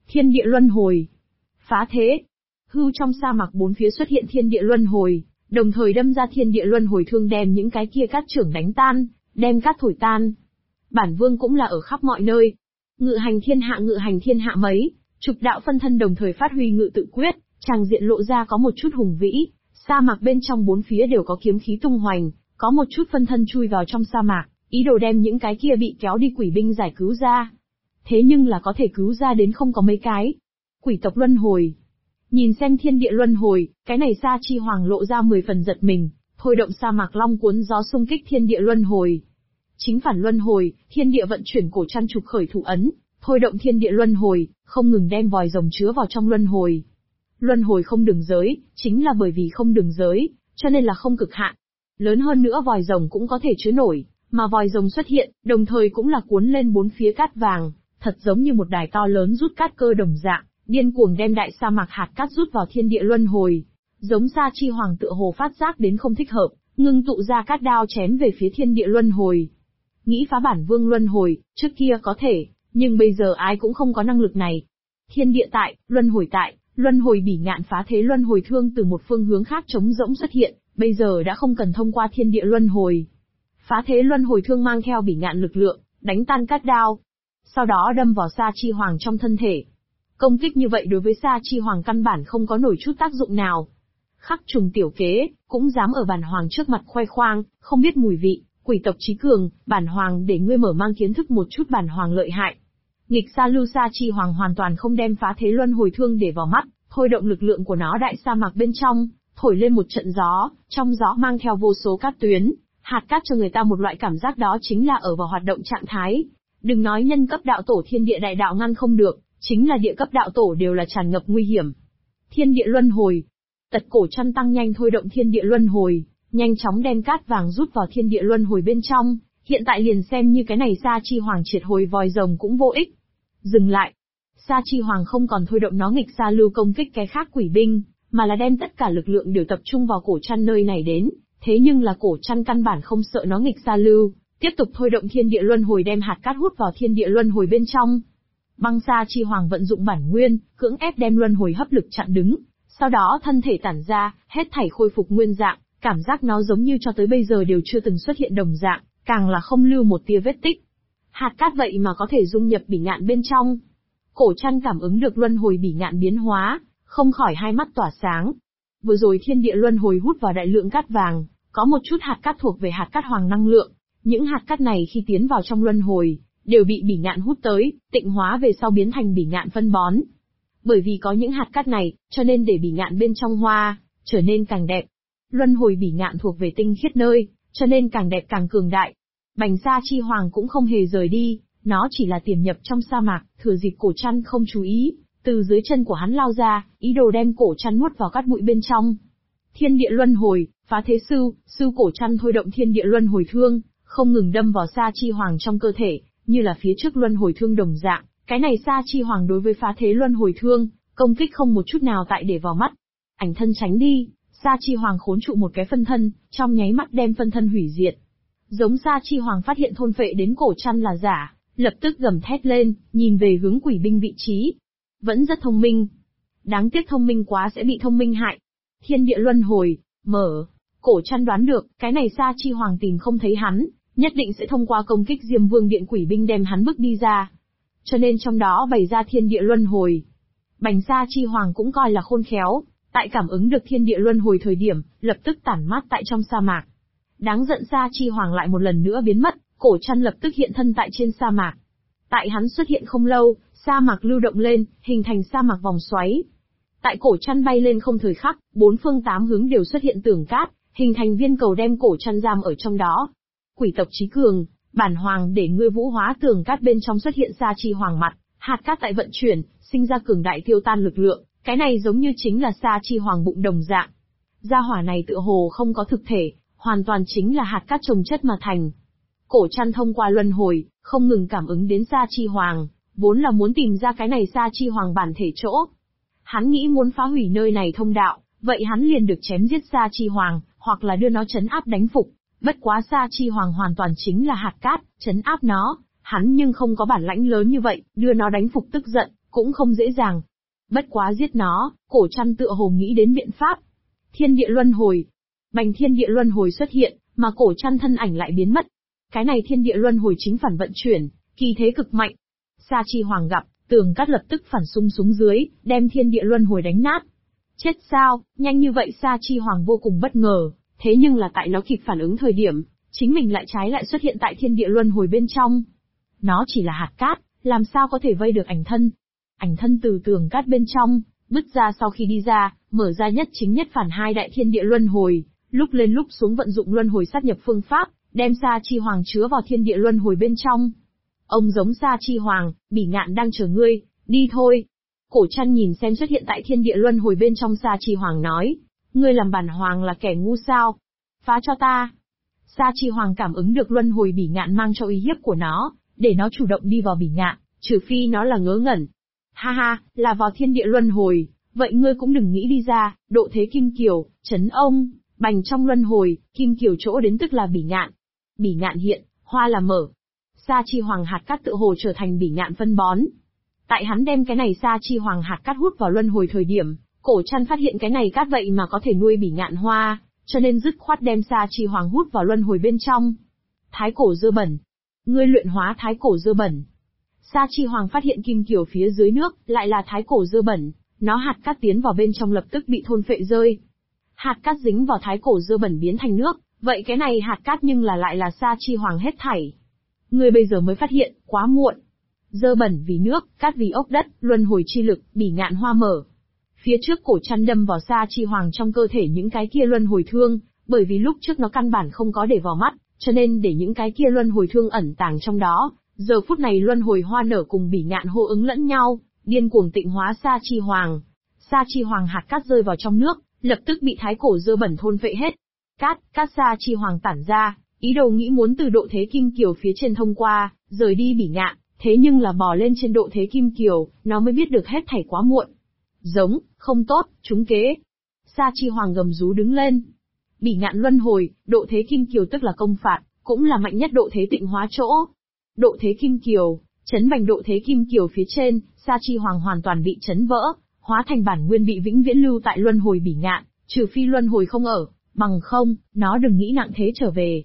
Thiên địa luân hồi. Phá thế. Hưu trong sa mạc bốn phía xuất hiện thiên địa luân hồi, đồng thời đâm ra thiên địa luân hồi thương đem những cái kia cát trưởng đánh tan, đem cát thổi tan. Bản vương cũng là ở khắp mọi nơi. Ngự hành thiên hạ mấy, chục đạo phân thân đồng thời phát huy ngự tự quyết, tràng diện lộ ra có một chút hùng vĩ, sa mạc bên trong bốn phía đều có kiếm khí tung hoành, có một chút phân thân chui vào trong sa mạc, ý đồ đem những cái kia bị kéo đi quỷ binh giải cứu ra. Thế nhưng là có thể cứu ra đến không có mấy cái. Quỷ tộc luân hồi. Nhìn xem thiên địa luân hồi, cái này Sa Chi Hoàng lộ ra 10 phần giật mình, thôi động sa mạc long cuốn gió xung kích thiên địa luân hồi. Chính phản luân hồi, thiên địa vận chuyển cổ trăn trục khởi thủ ấn, thôi động thiên địa luân hồi, không ngừng đem vòi rồng chứa vào trong luân hồi. Luân hồi không đường giới, chính là bởi vì không đường giới, cho nên là không cực hạn. Lớn hơn nữa vòi rồng cũng có thể chứa nổi, mà vòi rồng xuất hiện, đồng thời cũng là cuốn lên bốn phía cát vàng, thật giống như một đài to lớn rút cát cơ đồng dạng, điên cuồng đem đại sa mạc hạt cát rút vào thiên địa luân hồi. Giống Sa Chi Hoàng tựa hồ phát giác đến không thích hợp, ngưng tụ ra cát đao chém về phía thiên địa luân hồi. Nghĩ phá bản vương luân hồi, trước kia có thể, nhưng bây giờ ai cũng không có năng lực này. Thiên địa tại, luân hồi bỉ ngạn phá thế luân hồi thương từ một phương hướng khác trống rỗng xuất hiện, bây giờ đã không cần thông qua thiên địa luân hồi. Phá thế luân hồi thương mang theo bỉ ngạn lực lượng, đánh tan cát đao. Sau đó đâm vào Sa Chi Hoàng trong thân thể. Công kích như vậy đối với Sa Chi Hoàng căn bản không có nổi chút tác dụng nào. Khắc trùng tiểu kế, cũng dám ở bản hoàng trước mặt khoe khoang, không biết mùi vị, quỷ tộc trí cường, bản hoàng để ngươi mở mang kiến thức một chút bản hoàng lợi hại. Nghịch Sa Lưu Sa Chi Hoàng hoàn toàn không đem phá thế luân hồi thương để vào mắt, thôi động lực lượng của nó đại sa mạc bên trong, thổi lên một trận gió, trong gió mang theo vô số cát tuyến, hạt cát cho người ta một loại cảm giác đó chính là ở vào hoạt động trạng thái. Đừng nói nhân cấp đạo tổ thiên địa đại đạo ngăn không được, chính là địa cấp đạo tổ đều là tràn ngập nguy hiểm. Thiên địa luân hồi. Tật cổ chăn tăng nhanh thôi động thiên địa luân hồi, nhanh chóng đem cát vàng rút vào thiên địa luân hồi bên trong, hiện tại liền xem như cái này Sa Chi Hoàng triệt hồi vòi rồng cũng vô ích. Dừng lại. Sa Chi Hoàng không còn thôi động nó nghịch Sa Lưu công kích cái khác quỷ binh, mà là đem tất cả lực lượng đều tập trung vào cổ chăn nơi này đến, thế nhưng là cổ chăn căn bản không sợ nó nghịch Sa Lưu, tiếp tục thôi động thiên địa luân hồi đem hạt cát hút vào thiên địa luân hồi bên trong. Băng Sa Chi Hoàng vận dụng bản nguyên, cưỡng ép đem luân hồi hấp lực chặn đứng, sau đó thân thể tản ra, hết thảy khôi phục nguyên dạng, cảm giác nó giống như cho tới bây giờ đều chưa từng xuất hiện đồng dạng, càng là không lưu một tia vết tích. Hạt cát vậy mà có thể dung nhập bỉ ngạn bên trong. Cổ chăn cảm ứng được luân hồi bỉ ngạn biến hóa, không khỏi hai mắt tỏa sáng. Vừa rồi thiên địa luân hồi hút vào đại lượng cát vàng, có một chút hạt cát thuộc về hạt cát hoàng năng lượng. Những hạt cát này khi tiến vào trong luân hồi, đều bị bỉ ngạn hút tới, tịnh hóa về sau biến thành bỉ ngạn phân bón. Bởi vì có những hạt cát này, cho nên để bỉ ngạn bên trong hoa, trở nên càng đẹp. Luân hồi bỉ ngạn thuộc về tinh khiết nơi, cho nên càng đẹp càng cường đại. Bành Sa Chi Hoàng cũng không hề rời đi, nó chỉ là tiềm nhập trong sa mạc, thừa dịp cổ chăn không chú ý, từ dưới chân của hắn lao ra, ý đồ đem cổ chăn nuốt vào cát bụi bên trong. Thiên địa luân hồi, phá thế sư cổ chăn thôi động thiên địa luân hồi thương, không ngừng đâm vào Sa Chi Hoàng trong cơ thể, như là phía trước luân hồi thương đồng dạng. Cái này Sa Chi Hoàng đối với phá thế luân hồi thương, công kích không một chút nào tại để vào mắt. Ảnh thân tránh đi, Sa Chi Hoàng khốn trụ một cái phân thân, trong nháy mắt đem phân thân hủy diệt. Giống Sa Chi Hoàng phát hiện thôn phệ đến cổ chăn là giả, lập tức gầm thét lên, nhìn về hướng quỷ binh vị trí. Vẫn rất thông minh. Đáng tiếc thông minh quá sẽ bị thông minh hại. Thiên địa luân hồi, mở. Cổ chăn đoán được, cái này Sa Chi Hoàng tìm không thấy hắn, nhất định sẽ thông qua công kích Diêm Vương Điện quỷ binh đem hắn bước đi ra. Cho nên trong đó bày ra thiên địa luân hồi. Bành Sa Chi Hoàng cũng coi là khôn khéo, tại cảm ứng được thiên địa luân hồi thời điểm, lập tức tản mát tại trong sa mạc. Đáng giận Sa Chi Hoàng lại một lần nữa biến mất, cổ chăn lập tức hiện thân tại trên sa mạc. Tại hắn xuất hiện không lâu, sa mạc lưu động lên, hình thành sa mạc vòng xoáy. Tại cổ chăn bay lên không thời khắc, bốn phương tám hướng đều xuất hiện tường cát, hình thành viên cầu đem cổ chăn giam ở trong đó. Quỷ tộc trí cường, bản hoàng để ngươi vũ hóa tường cát bên trong xuất hiện Sa Chi Hoàng mặt, hạt cát tại vận chuyển, sinh ra cường đại tiêu tan lực lượng, cái này giống như chính là Sa Chi Hoàng bụng đồng dạng. Gia hỏa này tựa hồ không có thực thể, hoàn toàn chính là hạt cát trồng chất mà thành. Cổ chăn thông qua luân hồi, không ngừng cảm ứng đến Sa Chi Hoàng, vốn là muốn tìm ra cái này Sa Chi Hoàng bản thể chỗ. Hắn nghĩ muốn phá hủy nơi này thông đạo, vậy hắn liền được chém giết Sa Chi Hoàng, hoặc là đưa nó trấn áp đánh phục. Bất quá Sa Chi Hoàng hoàn toàn chính là hạt cát, trấn áp nó, hắn nhưng không có bản lãnh lớn như vậy, đưa nó đánh phục tức giận, cũng không dễ dàng. Bất quá giết nó, Cổ Trăn tựa hồ nghĩ đến biện pháp. Thiên địa luân hồi. Bành thiên địa luân hồi xuất hiện, mà Cổ Trăn thân ảnh lại biến mất. Cái này thiên địa luân hồi chính phản vận chuyển, kỳ thế cực mạnh. Sa Chi Hoàng gặp, tường cát lập tức phản xung xuống dưới, đem thiên địa luân hồi đánh nát. Chết sao, nhanh như vậy Sa Chi Hoàng vô cùng bất ngờ, thế nhưng là tại nó kịp phản ứng thời điểm, chính mình lại trái lại xuất hiện tại thiên địa luân hồi bên trong. Nó chỉ là hạt cát, làm sao có thể vây được ảnh thân. Ảnh thân từ tường cát bên trong, bứt ra sau khi đi ra, mở ra nhất chính nhất phản hai đại thiên địa luân hồi, lúc lên lúc xuống vận dụng luân hồi sát nhập phương pháp, đem Sa Chi Hoàng chứa vào thiên địa luân hồi bên trong. Ông giống Sa Chi Hoàng, Bỉ Ngạn đang chờ ngươi, đi thôi. Cổ Trăn nhìn xem xuất hiện tại thiên địa luân hồi bên trong Sa Chi Hoàng nói, ngươi làm bản hoàng là kẻ ngu sao? Phá cho ta. Sa Chi Hoàng cảm ứng được luân hồi Bỉ Ngạn mang cho uy hiếp của nó, để nó chủ động đi vào Bỉ Ngạn, trừ phi nó là ngớ ngẩn. Ha ha, là vào thiên địa luân hồi, vậy ngươi cũng đừng nghĩ đi ra, độ thế kim kiều, trấn ông, bành trong luân hồi, kim kiều chỗ đến tức là Bỉ Ngạn. Bỉ Ngạn hiện, hoa là mở. Sa Chi Hoàng hạt cát tự hồ trở thành Bỉ Ngạn phân bón. Tại hắn đem cái này Sa Chi Hoàng hạt cát hút vào luân hồi thời điểm, Cổ Trăn phát hiện cái này cát vậy mà có thể nuôi Bỉ Ngạn hoa, cho nên dứt khoát đem Sa Chi Hoàng hút vào luân hồi bên trong. Thái cổ dơ bẩn. Ngươi luyện hóa thái cổ dơ bẩn. Sa Chi Hoàng phát hiện kim kiều phía dưới nước, lại là thái cổ dơ bẩn, nó hạt cát tiến vào bên trong lập tức bị thôn phệ rơi. Hạt cát dính vào thái cổ dơ bẩn biến thành nước, vậy cái này hạt cát nhưng là lại là Sa Chi Hoàng hết thảy. Ngươi bây giờ mới phát hiện, quá muộn. Dơ bẩn vì nước, cát vì ốc đất, luân hồi chi lực, Bỉ Ngạn hoa mở. Phía trước Cổ Trăn đâm vào Sa Chi Hoàng trong cơ thể những cái kia luân hồi thương, bởi vì lúc trước nó căn bản không có để vào mắt, cho nên để những cái kia luân hồi thương ẩn tàng trong đó. Giờ phút này luân hồi hoa nở cùng Bỉ Ngạn hô ứng lẫn nhau, điên cuồng tịnh hóa Sa Chi Hoàng. Sa Chi Hoàng hạt cát rơi vào trong nước, lập tức bị thái cổ dơ bẩn thôn phệ hết. Cát Sa Chi Hoàng tản ra, ý đồ nghĩ muốn từ độ thế kim kiều phía trên thông qua, rời đi Bỉ Ngạn, thế nhưng là bò lên trên độ thế kim kiều, nó mới biết được hết thảy quá muộn. Giống, không tốt, trúng kế. Sa Chi Hoàng gầm rú đứng lên. Bỉ Ngạn luân hồi, độ thế kim kiều tức là công phạt, cũng là mạnh nhất độ thế tịnh hóa chỗ. Độ thế kim kiều, chấn bành độ thế kim kiều phía trên, Sa Chi Hoàng hoàn toàn bị chấn vỡ, hóa thành bản nguyên bị vĩnh viễn lưu tại luân hồi Bỉ Ngạn, trừ phi luân hồi không ở, bằng không, nó đừng nghĩ nặng thế trở về.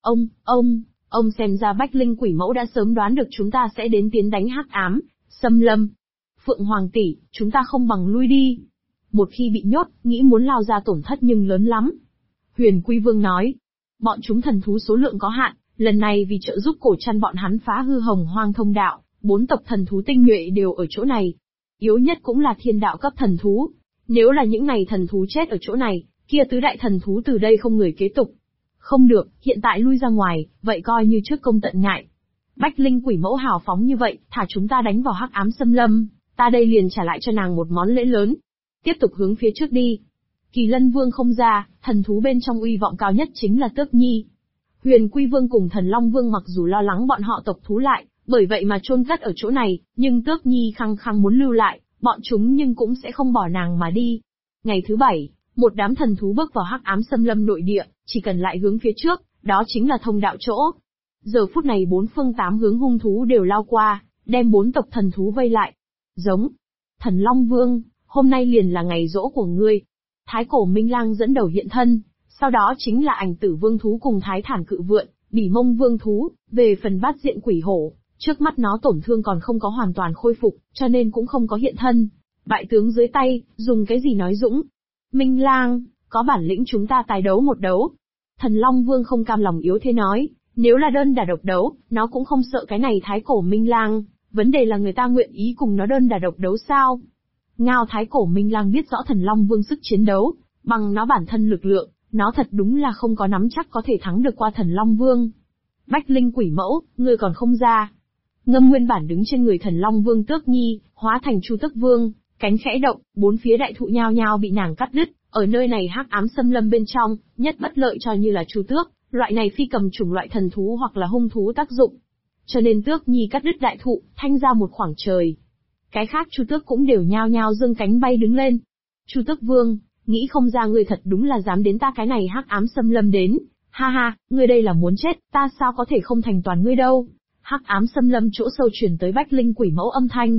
Ông xem ra Bách Linh Quỷ Mẫu đã sớm đoán được chúng ta sẽ đến tiến đánh hắc ám, xâm lâm. Phượng Hoàng tỷ, chúng ta không bằng lui đi. Một khi bị nhốt, nghĩ muốn lao ra tổn thất nhưng lớn lắm. Huyền Quy Vương nói, bọn chúng thần thú số lượng có hạn, lần này vì trợ giúp Cổ Trăn bọn hắn phá hư Hồng Hoang thông đạo, 4 tộc thần thú tinh nhuệ đều ở chỗ này. Yếu nhất cũng là thiên đạo cấp thần thú. Nếu là những này thần thú chết ở chỗ này, kia tứ đại thần thú từ đây không người kế tục. Không được, hiện tại lui ra ngoài, vậy coi như trước công tận ngại. Bách Linh Quỷ Mẫu hào phóng như vậy, thả chúng ta đánh vào hắc ám xâm lâm, ta đây liền trả lại cho nàng một món lễ lớn. Tiếp tục hướng phía trước đi. Kỳ Lân Vương không ra, thần thú bên trong uy vọng cao nhất chính là Tước Nhi. Huyền Quy Vương cùng Thần Long Vương mặc dù lo lắng bọn họ tộc thú lại, bởi vậy mà chôn cất ở chỗ này, nhưng Tước Nhi khăng khăng muốn lưu lại, bọn chúng nhưng cũng sẽ không bỏ nàng mà đi. Ngày thứ 7, một đám thần thú bước vào hắc ám xâm lâm nội địa, chỉ cần lại hướng phía trước, đó chính là thông đạo chỗ. Giờ phút này 4 phương 8 hướng hung thú đều lao qua, đem 4 tộc thần thú vây lại. Giống. Thần Long Vương, hôm nay liền là ngày giỗ của ngươi. Thái cổ Minh Lang dẫn đầu hiện thân, sau đó chính là Ảnh Tử Vương thú cùng Thái Thản Cự Vượn, Bỉ Mông Vương thú, về phần Bát Diện Quỷ Hổ, trước mắt nó tổn thương còn không có hoàn toàn khôi phục, cho nên cũng không có hiện thân. Bại tướng dưới tay, dùng cái gì nói dũng? Minh Lang, có bản lĩnh chúng ta tài đấu một đấu. Thần Long Vương không cam lòng yếu thế nói, nếu là đơn đả độc đấu, nó cũng không sợ cái này Thái cổ Minh Lang, vấn đề là người ta nguyện ý cùng nó đơn đả độc đấu sao? Ngao Thái cổ Minh Lang biết rõ Thần Long Vương sức chiến đấu, bằng nó bản thân lực lượng, nó thật đúng là không có nắm chắc có thể thắng được qua Thần Long Vương. Bách Linh Quỷ Mẫu, ngươi còn không ra. Ngâm nguyên bản đứng trên người Thần Long Vương Tước Nhi, hóa thành Chu Tước Vương, cánh khẽ động, 4 phía đại thụ nhao nhao bị nàng cắt đứt, ở nơi này hắc ám xâm lâm bên trong, nhất bất lợi cho như là Chu Tước, loại này phi cầm chủng loại thần thú hoặc là hung thú tác dụng. Cho nên Tước Nhi cắt đứt đại thụ, thanh ra một khoảng trời. Cái khác Chu Tước cũng đều nhao nhao giương cánh bay đứng lên. Chu Tước Vương, nghĩ không ra ngươi thật đúng là dám đến ta cái này hắc ám xâm lâm đến. Ha ha, ngươi đây là muốn chết, ta sao có thể không thành toàn ngươi đâu. Hắc ám xâm lâm chỗ sâu truyền tới Bách Linh Quỷ Mẫu âm thanh,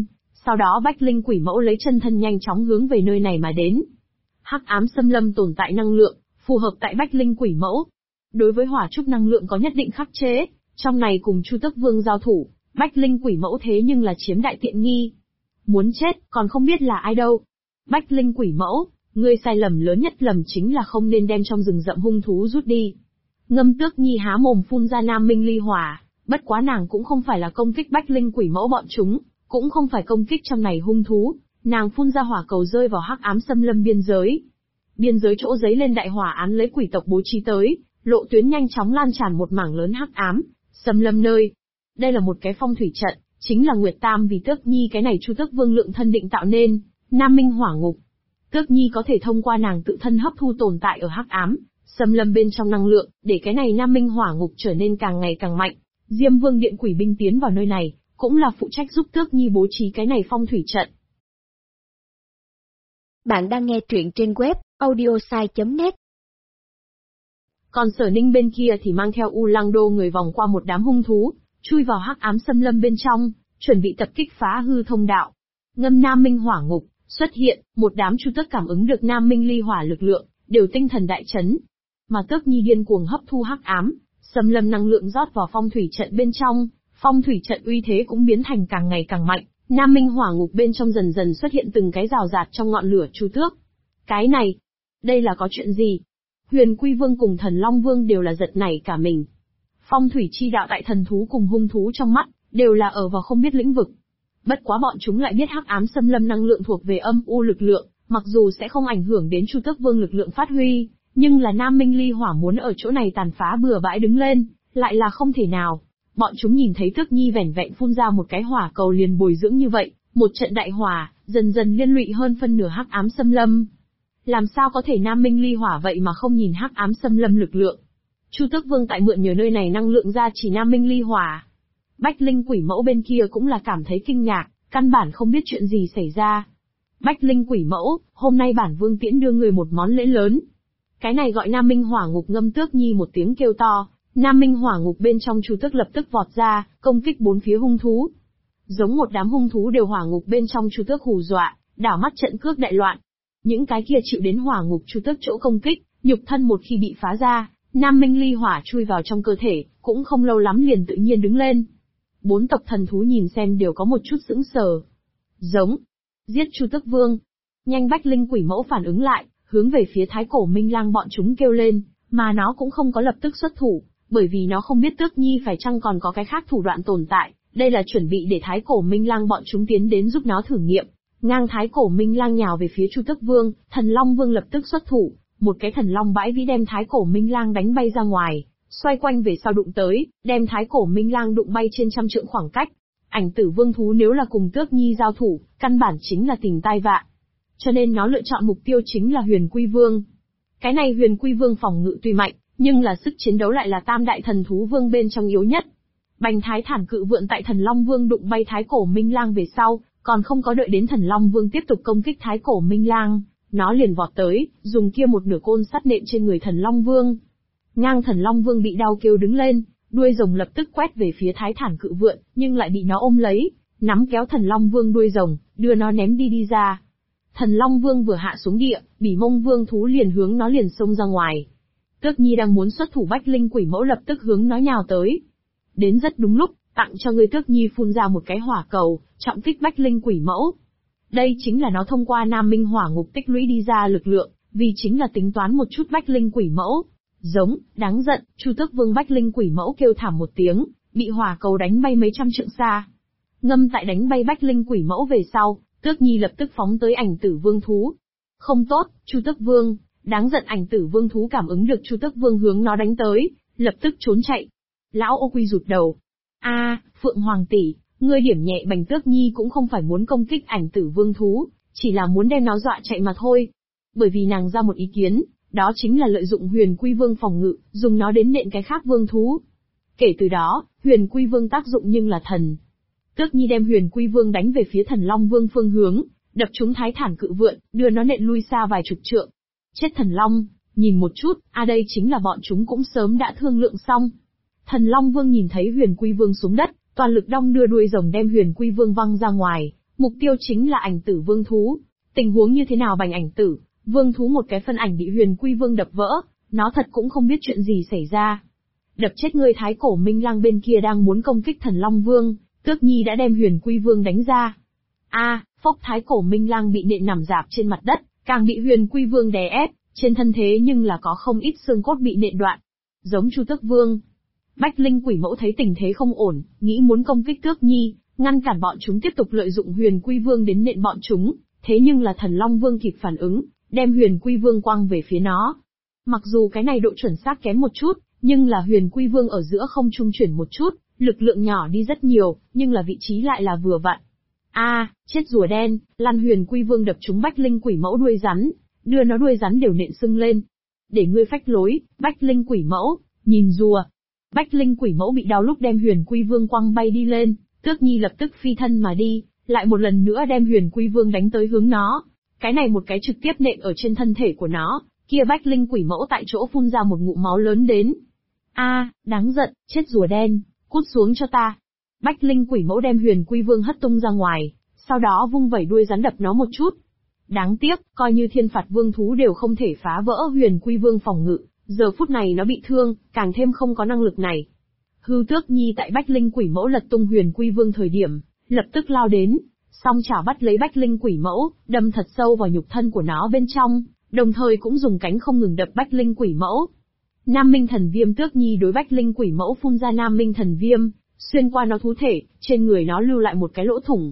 Sau đó Bách Linh Quỷ Mẫu lấy chân thân nhanh chóng hướng về nơi này mà đến. Hắc ám xâm lâm tồn tại năng lượng, phù hợp tại Bách Linh Quỷ Mẫu. Đối với hỏa trúc năng lượng có nhất định khắc chế, trong này cùng Chu Tước Vương giao thủ, Bách Linh Quỷ Mẫu thế nhưng là chiếm đại tiện nghi. Muốn chết, còn không biết là ai đâu. Bách Linh Quỷ Mẫu, ngươi sai lầm lớn nhất lầm chính là không nên đem trong rừng rậm hung thú rút đi. Ngâm Tước Nhi há mồm phun ra Nam Minh ly hỏa, bất quá nàng cũng không phải là công kích Bách Linh Quỷ Mẫu bọn chúng, cũng không phải công kích trong này hung thú, nàng phun ra hỏa cầu rơi vào hắc ám xâm lâm biên giới. Biên giới chỗ giấy lên đại hỏa án lấy quỷ tộc bố trí tới, lộ tuyến nhanh chóng lan tràn một mảng lớn hắc ám xâm lâm nơi. Đây là một cái phong thủy trận, chính là Nguyệt Tam vì Tước Nhi cái này Chu Tước Vương lượng thân định tạo nên, Nam Minh hỏa ngục. Tước Nhi có thể thông qua nàng tự thân hấp thu tồn tại ở hắc ám xâm lâm bên trong năng lượng, để cái này Nam Minh hỏa ngục trở nên càng ngày càng mạnh. Diêm Vương điện quỷ binh tiến vào nơi này, cũng là phụ trách giúp Tước Nhi bố trí cái này phong thủy trận. Bạn đang nghe truyện trên web audiosai.net. Còn Sở Ninh bên kia thì mang theo U Lăng Đô người vòng qua một đám hung thú, chui vào hắc ám xâm lâm bên trong, chuẩn bị tập kích phá hư thông đạo. Ngâm Nam Minh hỏa ngục xuất hiện, một đám Chu Tước cảm ứng được Nam Minh ly hỏa lực lượng, đều tinh thần đại chấn. Mà Tước Nhi điên cuồng hấp thu hắc ám xâm lâm năng lượng rót vào phong thủy trận bên trong, phong thủy trận uy thế cũng biến thành càng ngày càng mạnh. Nam Minh hỏa ngục bên trong dần dần xuất hiện từng cái rào rạt trong ngọn lửa Chu Tước. Cái này, đây là có chuyện gì? Huyền Quy Vương cùng Thần Long Vương đều là giật nảy cả mình. Phong thủy chi đạo tại thần thú cùng hung thú trong mắt, đều là ở vào không biết lĩnh vực. Bất quá bọn chúng lại biết hắc ám xâm lâm năng lượng thuộc về âm u lực lượng, mặc dù sẽ không ảnh hưởng đến Chu Tước Vương lực lượng phát huy, nhưng là Nam Minh ly hỏa muốn ở chỗ này tàn phá bừa bãi đứng lên, lại là không thể nào. Bọn chúng nhìn thấy Tước Nhi vẻn vẹn phun ra một cái hỏa cầu liền bồi dưỡng như vậy, một trận đại hỏa, dần dần liên lụy hơn phân nửa hắc ám xâm lâm. Làm sao có thể Nam Minh ly hỏa vậy mà không nhìn hắc ám xâm lâm lực lượng? Chu Tước Vương tại mượn nhờ nơi này năng lượng ra chỉ Nam Minh ly hỏa. Bách Linh Quỷ Mẫu bên kia cũng là cảm thấy kinh ngạc, căn bản không biết chuyện gì xảy ra. Bách Linh Quỷ Mẫu, hôm nay bản vương tiễn đưa người một món lễ lớn. Cái này gọi Nam Minh hỏa ngục. Ngâm Tước Nhi một tiếng kêu to, Nam Minh hỏa ngục bên trong Chu Tước lập tức vọt ra, công kích bốn phía hung thú. Giống một đám hung thú đều hỏa ngục bên trong Chu Tước hù dọa, đảo mắt trận cước đại loạn. Những cái kia chịu đến hỏa ngục Chu Tước chỗ công kích, nhục thân một khi bị phá ra, Nam Minh ly hỏa chui vào trong cơ thể, cũng không lâu lắm liền tự nhiên đứng lên. Bốn tộc thần thú nhìn xem đều có một chút sững sờ. Giống, giết Chu Tước Vương. Nhanh. Bách Linh Quỷ Mẫu phản ứng lại, hướng về phía Thái Cổ Minh Lang bọn chúng kêu lên, mà nó cũng không có lập tức xuất thủ, bởi vì nó không biết Tước Nhi phải chăng còn có cái khác thủ đoạn tồn tại, đây là chuẩn bị để Thái Cổ Minh Lang bọn chúng tiến đến giúp nó thử nghiệm. Ngang Thái Cổ Minh Lang nhào về phía Chu Tước Vương, Thần Long Vương lập tức xuất thủ, một cái Thần Long bãi vĩ đem Thái Cổ Minh Lang đánh bay ra ngoài, xoay quanh về sau đụng tới, đem Thái Cổ Minh Lang đụng bay trên trăm trượng khoảng cách. Ảnh Tử Vương thú nếu là cùng Tước Nhi giao thủ, căn bản chính là tình tai vạ. Cho nên nó lựa chọn mục tiêu chính là Huyền Quy Vương. Cái này Huyền Quy Vương phòng ngự tuy mạnh, nhưng là sức chiến đấu lại là tam đại thần thú vương bên trong yếu nhất. Bành Thái Thản Cự Vượn tại Thần Long Vương đụng bay Thái Cổ Minh Lang về sau, còn không có đợi đến Thần Long Vương tiếp tục công kích Thái Cổ Minh Lang, nó liền vọt tới, dùng kia một nửa côn sắt nện trên người Thần Long Vương. Ngang Thần Long Vương bị đau kêu đứng lên, đuôi rồng lập tức quét về phía Thái Thản Cự Vượn, nhưng lại bị nó ôm lấy, nắm kéo Thần Long Vương đuôi rồng, đưa nó ném đi ra. Thần Long Vương vừa hạ xuống địa, Bỉ Mông Vương thú liền hướng nó liền xông ra ngoài. Tước Nhi đang muốn xuất thủ, Bách Linh Quỷ Mẫu lập tức hướng nó nhào tới. Đến rất đúng lúc, tặng cho ngươi. Tước Nhi phun ra một cái hỏa cầu, trọng kích Bách Linh Quỷ Mẫu. Đây chính là nó thông qua Nam Minh hỏa ngục tích lũy đi ra lực lượng, vì chính là tính toán một chút Bách Linh Quỷ Mẫu. Giống, đáng giận, Chu Tước Vương. Bách Linh Quỷ Mẫu kêu thảm một tiếng, bị hỏa cầu đánh bay mấy trăm trượng xa. Ngâm tại đánh bay Bách Linh Quỷ Mẫu về sau, Tước Nhi lập tức phóng tới Ảnh Tử Vương thú. Không tốt, Chu Tước Vương, đáng giận. Ảnh Tử Vương thú cảm ứng được Chu Tước Vương hướng nó đánh tới, lập tức trốn chạy. Lão Ô Quy rụt đầu. Phượng Hoàng tỷ, ngươi điểm nhẹ Bành. Tước Nhi cũng không phải muốn công kích Ảnh Tử Vương thú, chỉ là muốn đem nó dọa chạy mà thôi. Bởi vì nàng ra một ý kiến, đó chính là lợi dụng Huyền Quy Vương phòng ngự, dùng nó đến nện cái khác vương thú. Kể từ đó, Huyền Quy Vương tác dụng nhưng là thần. Tước Nhi đem Huyền Quy Vương đánh về phía Thần Long Vương phương hướng, đập trúng Thái Thản Cự Vượn, đưa nó nện lui xa vài chục trượng. Chết Thần Long, nhìn một chút, đây chính là bọn chúng cũng sớm đã thương lượng xong. Thần Long Vương nhìn thấy Huyền Quy Vương xuống đất, toàn lực đong đưa đuôi rồng đem Huyền Quy Vương văng ra ngoài, Mục tiêu chính là ảnh tử vương thú. Tình huống như thế nào bành ảnh tử, vương thú một cái phân ảnh bị Huyền Quy Vương đập vỡ, nó thật cũng không biết chuyện gì xảy ra. Đập chết ngươi Thái Cổ Minh Lang bên kia đang muốn công kích Thần Long Vương, Tước Nhi đã đem Huyền Quy Vương đánh ra. Phốc Thái Cổ Minh Lang bị nện nằm rạp trên mặt đất, càng bị Huyền Quy Vương đè ép, trên thân thế nhưng là có không ít xương cốt bị nện đoạn. Giống Chu Tước Vương. Bách Linh Quỷ Mẫu thấy tình thế không ổn, nghĩ muốn công kích Tước Nhi, ngăn cản bọn chúng tiếp tục lợi dụng Huyền Quy Vương đến nện bọn chúng, thế nhưng là Thần Long Vương kịp phản ứng, đem Huyền Quy Vương quăng về phía nó. Mặc dù cái này độ chuẩn xác kém một chút, nhưng là Huyền Quy Vương ở giữa không trung chuyển một chút, lực lượng nhỏ đi rất nhiều, nhưng là vị trí lại là vừa vặn. Chết rùa đen, lăn Huyền Quy Vương đập trúng Bách Linh Quỷ Mẫu đuôi rắn, đưa nó đuôi rắn đều nện sưng lên. Để ngươi phách lối, Bách Linh Quỷ Mẫu, nhìn rùa. Bách Linh Quỷ Mẫu bị đau lúc đem Huyền Quy Vương quăng bay đi lên, Tước Nhi lập tức phi thân mà đi, lại một lần nữa đem Huyền Quy Vương đánh tới hướng nó. Cái này một cái trực tiếp nện ở trên thân thể của nó, kia Bách Linh Quỷ Mẫu tại chỗ phun ra một ngụm máu lớn đến. Đáng giận, chết rùa đen, cút xuống cho ta. Bách Linh Quỷ Mẫu đem Huyền Quy Vương hất tung ra ngoài, sau đó vung vẩy đuôi rắn đập nó một chút. Đáng tiếc, coi như thiên phạt vương thú đều không thể phá vỡ Huyền Quy Vương phòng ngự, giờ phút này nó bị thương, càng thêm không có năng lực này. Hưu Tước Nhi tại Bách Linh Quỷ Mẫu lật tung Huyền Quy Vương thời điểm, lập tức lao đến, song chảo bắt lấy Bách Linh Quỷ Mẫu, đâm thật sâu vào nhục thân của nó bên trong, đồng thời cũng dùng cánh không ngừng đập Bách Linh Quỷ Mẫu. Nam Minh Thần Viêm. Tước Nhi đối Bách Linh Quỷ Mẫu phun ra Nam Minh Thần Viêm, xuyên qua nó thú thể, trên người nó lưu lại một cái lỗ thủng.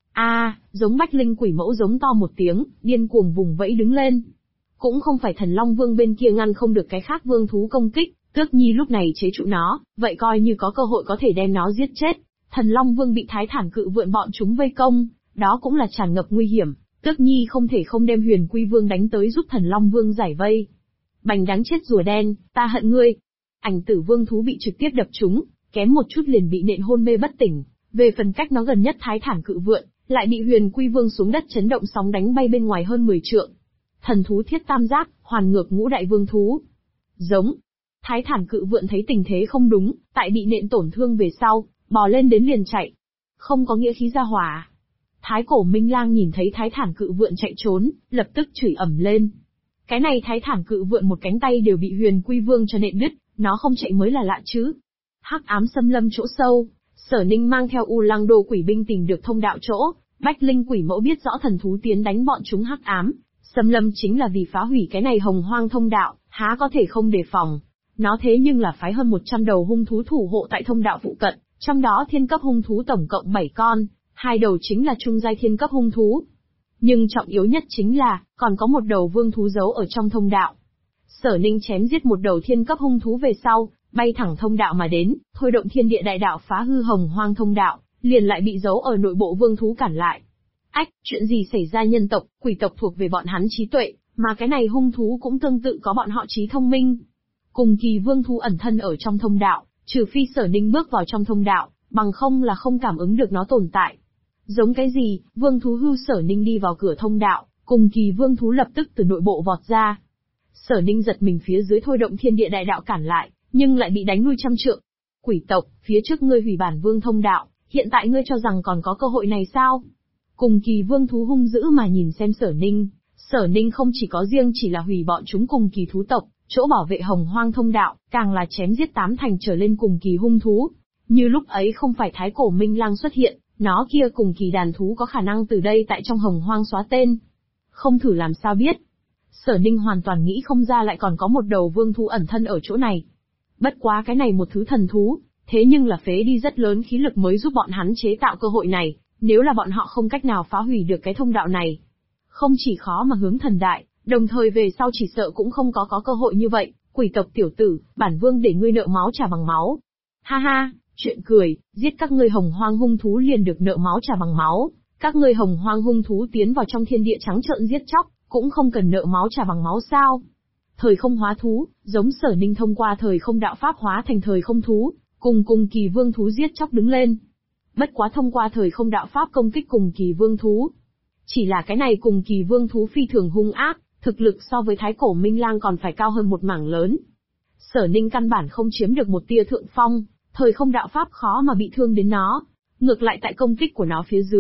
Giống Bách Linh Quỷ Mẫu giống to một tiếng, điên cuồng vùng vẫy đứng lên. Cũng không phải Thần Long Vương bên kia ngăn không được cái khác vương thú công kích, Tước Nhi lúc này chế trụ nó, vậy coi như có cơ hội có thể đem nó giết chết. Thần Long Vương bị Thái Thản Cự Vượn bọn chúng vây công, đó cũng là tràn ngập nguy hiểm, Tước Nhi không thể không đem Huyền Quy Vương đánh tới giúp Thần Long Vương giải vây. Bành đáng chết rùa đen, ta hận ngươi. Ảnh tử vương thú bị trực tiếp đập trúng, kém một chút liền bị nện hôn mê bất tỉnh. Về phần cách nó gần nhất Thái Thản Cự Vượn, lại bị Huyền Quy Vương xuống đất chấn động sóng đánh bay bên ngoài hơn 10 trượng. Thần thú thiết tam giác, hoàn ngược ngũ đại vương thú. Giống. Thái Thản Cự Vượn thấy tình thế không đúng, tại bị nện tổn thương về sau, bò lên đến liền chạy. Không có nghĩa khí ra hỏa. Thái Cổ Minh Lang nhìn thấy Thái Thản Cự Vượn chạy trốn, lập tức chửi ầm lên. Cái này Thái Thản Cự Vượn một cánh tay đều bị Huyền Quy Vương cho nện đứt, nó không chạy mới là lạ chứ. Hắc ám xâm lâm chỗ sâu, Sở Ninh mang theo U Lăng Đô quỷ binh tìm được thông đạo chỗ, Bách Linh Quỷ Mẫu biết rõ thần thú tiến đánh bọn chúng hắc ám. Xâm lâm chính là vì phá hủy cái này hồng hoang thông đạo, há có thể không đề phòng. Nó thế nhưng là phái hơn 100 đầu hung thú thủ hộ tại thông đạo phụ cận, trong đó thiên cấp hung thú tổng cộng 7 con, 2 đầu chính là trung giai thiên cấp hung thú. Nhưng trọng yếu nhất chính là, còn có một đầu vương thú giấu ở trong thông đạo. Sở Ninh chém giết một đầu thiên cấp hung thú về sau, bay thẳng thông đạo mà đến, thôi động thiên địa đại đạo phá hư hồng hoang thông đạo, liền lại bị giấu ở nội bộ vương thú cản lại. Chuyện gì xảy ra? Nhân tộc, quỷ tộc thuộc về bọn hắn trí tuệ, mà cái này hung thú cũng tương tự có bọn họ trí thông minh. Cùng kỳ vương thú ẩn thân ở trong thông đạo, trừ phi Sở Ninh bước vào trong thông đạo, bằng không là không cảm ứng được nó tồn tại. Giống cái gì? Vương thú hưu. Sở Ninh đi vào cửa thông đạo, cùng kỳ vương thú lập tức từ nội bộ vọt ra. Sở Ninh giật mình phía dưới thôi động thiên địa đại đạo cản lại, nhưng lại bị đánh lui trăm trượng. Quỷ tộc, phía trước ngươi hủy bản vương thông đạo, hiện tại ngươi cho rằng còn có cơ hội này sao? Cùng kỳ vương thú hung dữ mà nhìn xem Sở Ninh. Sở Ninh không chỉ có riêng chỉ là hủy bọn chúng cùng kỳ thú tộc, chỗ bảo vệ hồng hoang thông đạo, càng là chém giết 8 thành trở lên cùng kỳ hung thú. Như lúc ấy không phải Thái Cổ Minh Lang xuất hiện, nó kia cùng kỳ đàn thú có khả năng từ đây tại trong hồng hoang xóa tên. Không thử làm sao biết. Sở Ninh hoàn toàn nghĩ không ra lại còn có một đầu vương thú ẩn thân ở chỗ này. Bất quá cái này một thứ thần thú, thế nhưng là phế đi rất lớn khí lực mới giúp bọn hắn chế tạo cơ hội này, nếu là bọn họ không cách nào phá hủy được cái thông đạo này. Không chỉ khó mà hướng thần đại, đồng thời về sau chỉ sợ cũng không có cơ hội như vậy. Quỷ tộc tiểu tử, bản vương để ngươi nợ máu trả bằng máu. Ha ha, chuyện cười, giết các ngươi hồng hoang hung thú liền được nợ máu trả bằng máu. Các ngươi hồng hoang hung thú tiến vào trong thiên địa trắng trợn giết chóc, cũng không cần nợ máu trả bằng máu sao? Thời không hóa thú, giống Sở Ninh thông qua thời không đạo pháp hóa thành thời không thú, cùng kỳ vương thú giết chóc đứng lên. Bất quá thông qua thời không đạo pháp công kích cùng kỳ vương thú. Chỉ là cái này cùng kỳ vương thú phi thường hung ác, thực lực so với Thái Cổ Minh Lang còn phải cao hơn một mảng lớn. Sở Ninh căn bản không chiếm được một tia thượng phong, thời không đạo pháp khó mà bị thương đến nó. Ngược lại tại công kích của nó phía dưới,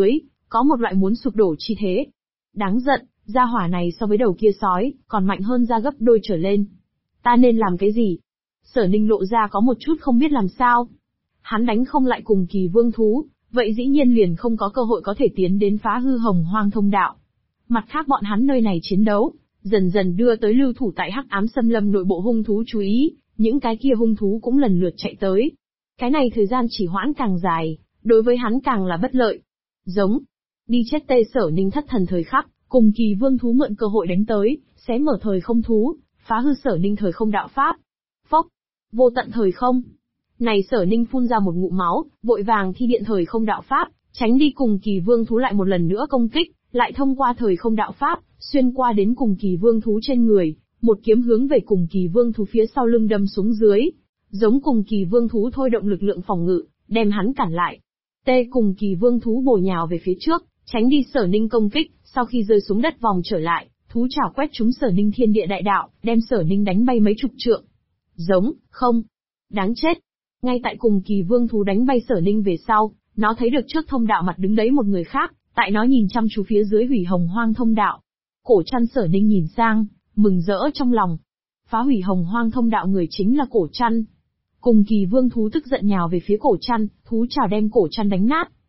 có một loại muốn sụp đổ chi thế. Đáng giận, gia hỏa này so với đầu kia sói, còn mạnh hơn ra gấp đôi trở lên. Ta nên làm cái gì? Sở Ninh lộ ra có một chút không biết làm sao. Hắn đánh không lại cùng kỳ vương thú, vậy dĩ nhiên liền không có cơ hội có thể tiến đến phá hư hồng hoang thông đạo. Mặt khác bọn hắn nơi này chiến đấu, dần dần đưa tới lưu thủ tại Hắc Ám Xâm Lâm nội bộ hung thú chú ý, những cái kia hung thú cũng lần lượt chạy tới. Cái này thời gian chỉ hoãn càng dài, đối với hắn càng là bất lợi. Giống, đi chết tê. Sở Ninh thất thần thời khắc, cùng kỳ vương thú mượn cơ hội đánh tới, xé mở thời không thú, phá hư Sở Ninh thời không đạo pháp. Phốc, vô tận thời không. Này Sở Ninh phun ra một ngụm máu, vội vàng thi điện thời không đạo pháp, tránh đi cùng kỳ vương thú lại một lần nữa công kích, lại thông qua thời không đạo pháp, xuyên qua đến cùng kỳ vương thú trên người, một kiếm hướng về cùng kỳ vương thú phía sau lưng đâm xuống dưới. Giống cùng kỳ vương thú thôi động lực lượng phòng ngự, đem hắn cản lại. Tê cùng kỳ vương thú bổ nhào về phía trước, tránh đi Sở Ninh công kích, sau khi rơi xuống đất vòng trở lại, thú chảo quét trúng Sở Ninh thiên địa đại đạo, đem Sở Ninh đánh bay mấy chục trượng. Giống, không. Đáng chết. Ngay tại cùng kỳ vương thú đánh bay Sở Ninh về sau, nó thấy được trước thông đạo mặt đứng đấy một người khác, tại nó nhìn chăm chú phía dưới hủy hồng hoang thông đạo. Cổ Trăn. Sở Ninh nhìn sang, mừng rỡ trong lòng. Phá hủy hồng hoang thông đạo người chính là Cổ Trăn. Cùng kỳ vương thú tức giận nhào về phía Cổ Trăn, thú chảo đem Cổ Trăn đánh nát.